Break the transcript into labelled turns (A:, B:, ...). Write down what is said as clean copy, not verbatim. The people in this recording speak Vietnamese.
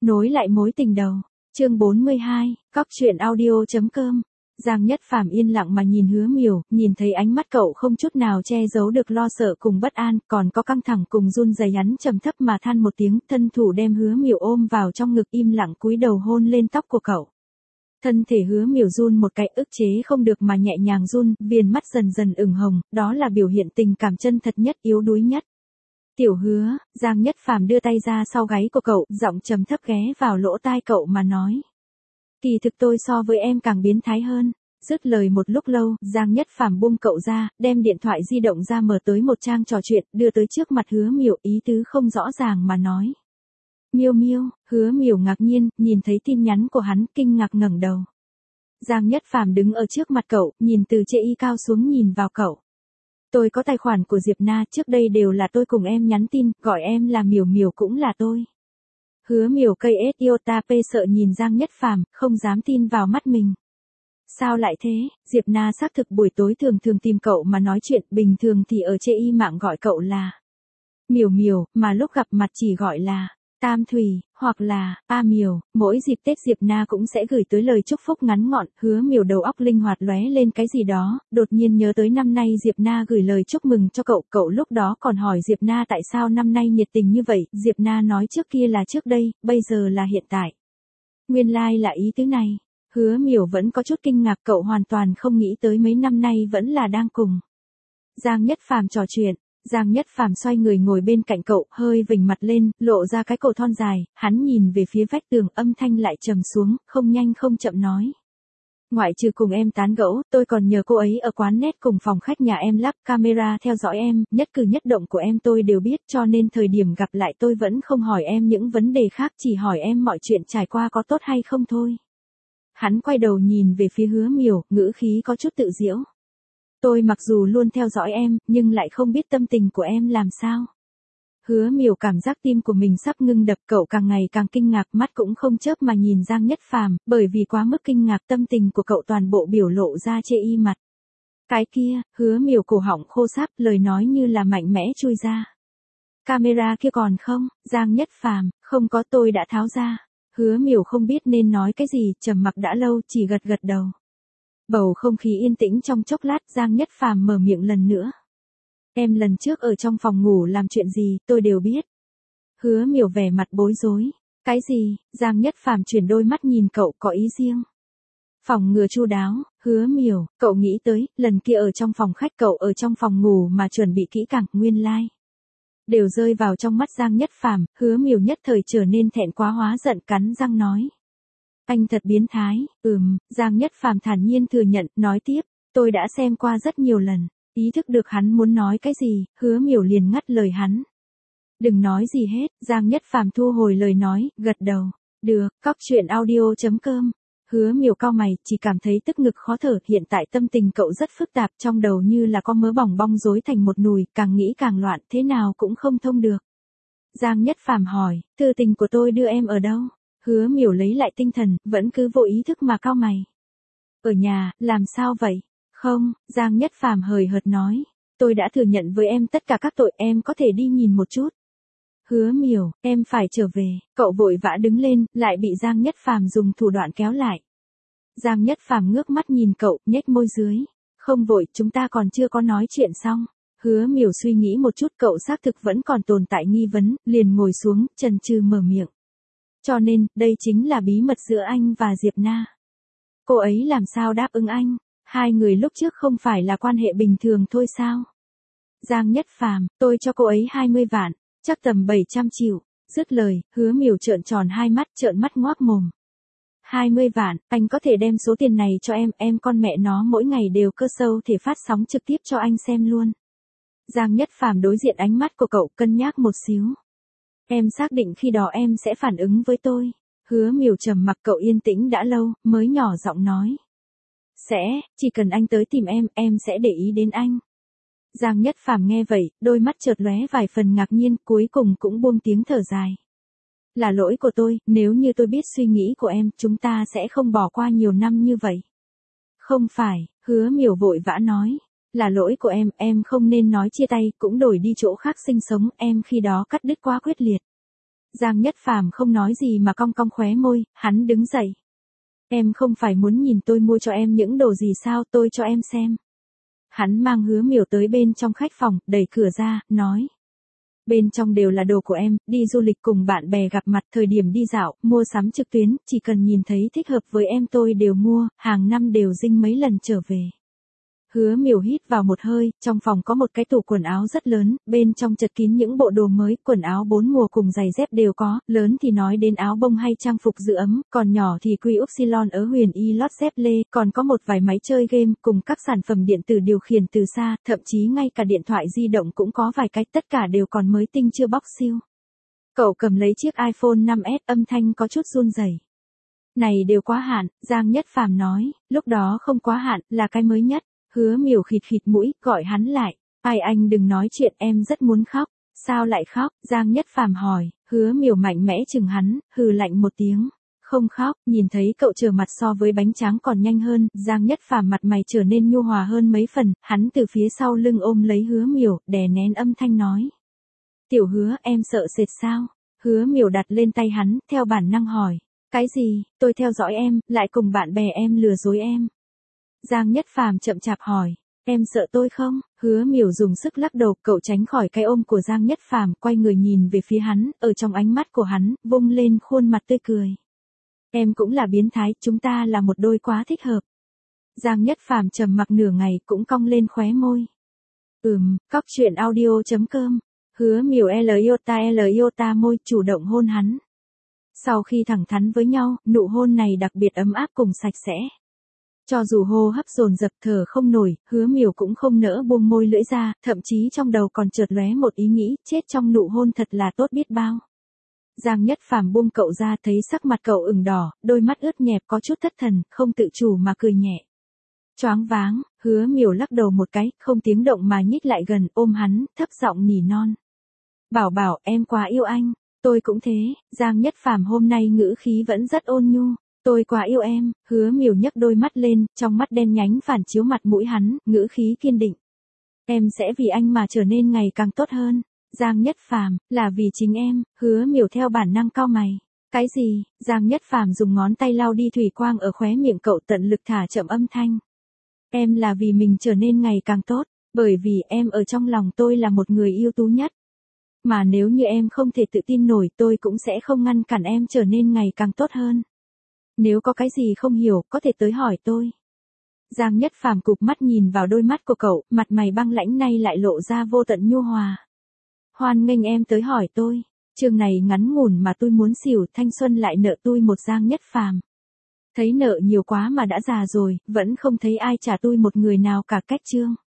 A: Nối lại mối tình đầu. Chương 42, Cóc truyện audio.com. Giang Nhất Phàm yên lặng mà nhìn Hứa Miểu, nhìn thấy ánh mắt cậu không chút nào che giấu được lo sợ cùng bất an, còn có căng thẳng cùng run rẩy, hắn trầm thấp mà than một tiếng, thân thủ đem Hứa Miểu ôm vào trong ngực, im lặng cúi đầu hôn lên tóc của cậu. Thân thể Hứa Miểu run một cái, ức chế không được mà nhẹ nhàng run, viền mắt dần dần ửng hồng, đó là biểu hiện tình cảm chân thật nhất, yếu đuối nhất. Tiểu Hứa, Giang Nhất Phàm đưa tay ra sau gáy của cậu, giọng trầm thấp ghé vào lỗ tai cậu mà nói. Kỳ thực tôi so với em càng biến thái hơn. Dứt lời một lúc lâu, Giang Nhất Phàm buông cậu ra, đem điện thoại di động ra mở tới một trang trò chuyện, đưa tới trước mặt Hứa Miểu, ý tứ không rõ ràng mà nói. Miêu Miêu, Hứa Miểu ngạc nhiên, nhìn thấy tin nhắn của hắn, kinh ngạc ngẩng đầu. Giang Nhất Phàm đứng ở trước mặt cậu, nhìn từ trên y cao xuống nhìn vào cậu. Tôi có tài khoản của Diệp Na, trước đây đều là tôi cùng em nhắn tin, gọi em là Miểu Miểu cũng là tôi. Hứa Miểu cây ết iota p sợ nhìn Giang Nhất Phàm, không dám tin vào mắt mình. Sao lại thế? Diệp Na xác thực buổi tối thường thường tìm cậu mà nói chuyện, bình thường thì ở trên y mạng gọi cậu là Miểu Miểu, mà lúc gặp mặt chỉ gọi là Tam Thủy, hoặc là A Miểu. Mỗi dịp Tết Diệp Na cũng sẽ gửi tới lời chúc phúc ngắn gọn. Hứa Miểu đầu óc linh hoạt lóe lên cái gì đó, đột nhiên nhớ tới năm nay Diệp Na gửi lời chúc mừng cho cậu, cậu lúc đó còn hỏi Diệp Na tại sao năm nay nhiệt tình như vậy, Diệp Na nói trước kia là trước đây, bây giờ là hiện tại. Nguyên lai là ý tứ này. Hứa Miểu vẫn có chút kinh ngạc, cậu hoàn toàn không nghĩ tới mấy năm nay vẫn là đang cùng Giang Nhất Phàm trò chuyện. Giang Nhất Phàm xoay người ngồi bên cạnh cậu, hơi vểnh mặt lên, lộ ra cái cổ thon dài, hắn nhìn về phía vách tường, âm thanh lại trầm xuống, không nhanh không chậm nói. Ngoại trừ cùng em tán gẫu, tôi còn nhờ cô ấy ở quán net cùng phòng khách nhà em lắp camera theo dõi em, nhất cử nhất động của em tôi đều biết, cho nên thời điểm gặp lại tôi vẫn không hỏi em những vấn đề khác, chỉ hỏi em mọi chuyện trải qua có tốt hay không thôi. Hắn quay đầu nhìn về phía Hứa Miểu, ngữ khí có chút tự giễu. Tôi mặc dù luôn theo dõi em, nhưng lại không biết tâm tình của em làm sao. Hứa Miểu cảm giác tim của mình sắp ngưng đập, cậu càng ngày càng kinh ngạc, mắt cũng không chớp mà nhìn Giang Nhất Phàm, bởi vì quá mức kinh ngạc tâm tình của cậu toàn bộ biểu lộ ra chê y mặt. Cái kia, Hứa Miểu cổ họng khô sáp, lời nói như là mạnh mẽ chui ra. Camera kia còn không? Giang Nhất Phàm, không có, tôi đã tháo ra. Hứa Miểu không biết nên nói cái gì, trầm mặc đã lâu, chỉ gật gật đầu. Bầu không khí yên tĩnh trong chốc lát, Giang Nhất Phàm mở miệng lần nữa. Em lần trước ở trong phòng ngủ làm chuyện gì, tôi đều biết. Hứa Miểu vẻ mặt bối rối. Cái gì? Giang Nhất Phàm chuyển đôi mắt nhìn cậu, có ý riêng. Phòng ngừa chu đáo. Hứa Miểu, cậu nghĩ tới, lần kia ở trong phòng khách, cậu ở trong phòng ngủ mà chuẩn bị kỹ càng, nguyên lai. Đều rơi vào trong mắt Giang Nhất Phàm. Hứa Miểu nhất thời trở nên thẹn quá hóa giận, cắn răng nói. Anh thật biến thái. Giang Nhất Phàm thản nhiên thừa nhận, nói tiếp, tôi đã xem qua rất nhiều lần. Ý thức được hắn muốn nói cái gì, Hứa Miểu liền ngắt lời hắn. Đừng nói gì hết. Giang Nhất Phàm thu hồi lời nói, gật đầu. Được, Cóc truyện audio.com. Hứa Miểu cau mày, chỉ cảm thấy tức ngực khó thở, hiện tại tâm tình cậu rất phức tạp, trong đầu như là có mớ bỏng bong rối thành một nùi, càng nghĩ càng loạn, thế nào cũng không thông được. Giang Nhất Phàm hỏi, thư tình của tôi đưa em ở đâu? Hứa Miểu lấy lại tinh thần, vẫn cứ vô ý thức mà cau mày. Ở nhà, làm sao vậy? Không, Giang Nhất Phàm hời hợt nói. Tôi đã thừa nhận với em tất cả các tội, em có thể đi nhìn một chút. Hứa Miểu, em phải trở về. Cậu vội vã đứng lên, lại bị Giang Nhất Phàm dùng thủ đoạn kéo lại. Giang Nhất Phàm ngước mắt nhìn cậu, nhếch môi dưới. Không vội, chúng ta còn chưa có nói chuyện xong. Hứa Miểu suy nghĩ một chút, cậu xác thực vẫn còn tồn tại nghi vấn, liền ngồi xuống, chần chừ mở miệng. Cho nên, đây chính là bí mật giữa anh và Diệp Na. Cô ấy làm sao đáp ứng anh? Hai người lúc trước không phải là quan hệ bình thường thôi sao? Giang Nhất Phàm, tôi cho cô ấy 20 vạn, chắc tầm 700 triệu. Dứt lời, Hứa Miểu trợn tròn hai mắt, trợn mắt ngoác mồm. 20 vạn, anh có thể đem số tiền này cho em con mẹ nó mỗi ngày đều cơ sâu thể phát sóng trực tiếp cho anh xem luôn. Giang Nhất Phàm đối diện ánh mắt của cậu, cân nhắc một xíu. Em xác định khi đó em sẽ phản ứng với tôi. Hứa Miểu trầm mặc, cậu yên tĩnh đã lâu, mới nhỏ giọng nói. Chỉ cần anh tới tìm em sẽ để ý đến anh. Giang Nhất Phàm nghe vậy, đôi mắt chợt lóe vài phần ngạc nhiên, cuối cùng cũng buông tiếng thở dài. Là lỗi của tôi, nếu như tôi biết suy nghĩ của em, chúng ta sẽ không bỏ qua nhiều năm như vậy. Không phải, Hứa Miểu vội vã nói. Là lỗi của em không nên nói chia tay, cũng đổi đi chỗ khác sinh sống, em khi đó cắt đứt quá quyết liệt. Giang Nhất Phàm không nói gì mà cong cong khóe môi, hắn đứng dậy. Em không phải muốn nhìn tôi mua cho em những đồ gì sao, tôi cho em xem. Hắn mang Hứa Miểu tới bên trong khách phòng, đẩy cửa ra, nói. Bên trong đều là đồ của em, đi du lịch cùng bạn bè gặp mặt, thời điểm đi dạo, mua sắm trực tuyến, chỉ cần nhìn thấy thích hợp với em tôi đều mua, hàng năm đều dinh mấy lần trở về. Hứa Miểu hít vào một hơi, trong phòng có một cái tủ quần áo rất lớn, bên trong chật kín những bộ đồ mới, quần áo 4 mùa cùng giày dép đều có, lớn thì nói đến áo bông hay trang phục giữ ấm, còn nhỏ thì quy upsilon ở huyền y lót dép lê, còn có một vài máy chơi game, cùng các sản phẩm điện tử điều khiển từ xa, thậm chí ngay cả điện thoại di động cũng có vài cái, tất cả đều còn mới tinh chưa bóc siêu. Cậu cầm lấy chiếc iPhone 5S, âm thanh có chút run rẩy. Này đều quá hạn, Giang Nhất Phàm nói, lúc đó không quá hạn, là cái mới nhất. Hứa Miểu khịt khịt mũi, gọi hắn lại. Ai, anh đừng nói chuyện, em rất muốn khóc. Sao lại khóc? Giang Nhất Phàm hỏi. Hứa Miểu mạnh mẽ chừng hắn, hừ lạnh một tiếng. Không khóc, nhìn thấy cậu trở mặt so với bánh tráng còn nhanh hơn, Giang Nhất Phàm mặt mày trở nên nhu hòa hơn mấy phần, hắn từ phía sau lưng ôm lấy Hứa Miểu, đè nén âm thanh nói. Tiểu Hứa, em sợ sệt sao? Hứa Miểu đặt lên tay hắn, theo bản năng hỏi. Cái gì? Tôi theo dõi em, lại cùng bạn bè em lừa dối em. Giang Nhất Phàm chậm chạp hỏi, em sợ tôi không? Hứa Miểu dùng sức lắc đầu, cậu tránh khỏi cái ôm của Giang Nhất Phàm, quay người nhìn về phía hắn, ở trong ánh mắt của hắn, vung lên khuôn mặt tươi cười. Em cũng là biến thái, chúng ta là một đôi quá thích hợp. Giang Nhất Phàm trầm mặc nửa ngày, cũng cong lên khóe môi. Cóc truyện audio.com. Hứa Miểu L môi, chủ động hôn hắn. Sau khi thẳng thắn với nhau, nụ hôn này đặc biệt ấm áp cùng sạch sẽ. Cho dù hô hấp dồn dập thở không nổi, Hứa Miểu cũng không nỡ buông môi lưỡi ra, thậm chí trong đầu còn chợt lóe một ý nghĩ, chết trong nụ hôn thật là tốt biết bao. Giang Nhất Phàm buông cậu ra, thấy sắc mặt cậu ửng đỏ, đôi mắt ướt nhẹp có chút thất thần, không tự chủ mà cười nhẹ. Choáng váng, Hứa Miểu lắc đầu một cái, không tiếng động mà nhích lại gần, ôm hắn, thấp giọng nỉ non. Bảo bảo, em quá yêu anh, tôi cũng thế. Giang Nhất Phàm hôm nay ngữ khí vẫn rất ôn nhu. Tôi quá yêu em. Hứa Miểu nhấc đôi mắt lên, trong mắt đen nhánh phản chiếu mặt mũi hắn, ngữ khí kiên định. Em sẽ vì anh mà trở nên ngày càng tốt hơn. Giang Nhất Phàm, là vì chính em. Hứa Miểu theo bản năng cau mày. Cái gì? Giang Nhất Phàm dùng ngón tay lau đi thủy quang ở khóe miệng cậu, tận lực thả chậm âm thanh. Em là vì mình trở nên ngày càng tốt, bởi vì em ở trong lòng tôi là một người ưu tú nhất. Mà nếu như em không thể tự tin nổi, tôi cũng sẽ không ngăn cản em trở nên ngày càng tốt hơn. Nếu có cái gì không hiểu, có thể tới hỏi tôi. Giang Nhất Phàm cụp mắt nhìn vào đôi mắt của cậu, mặt mày băng lãnh nay lại lộ ra vô tận nhu hòa. Hoan nghênh em tới hỏi tôi. Chương này ngắn ngủn mà tôi muốn xỉu, thanh xuân lại nợ tôi một Giang Nhất Phàm. Thấy nợ nhiều quá mà đã già rồi, vẫn không thấy ai trả tôi một người nào cả, cách chương.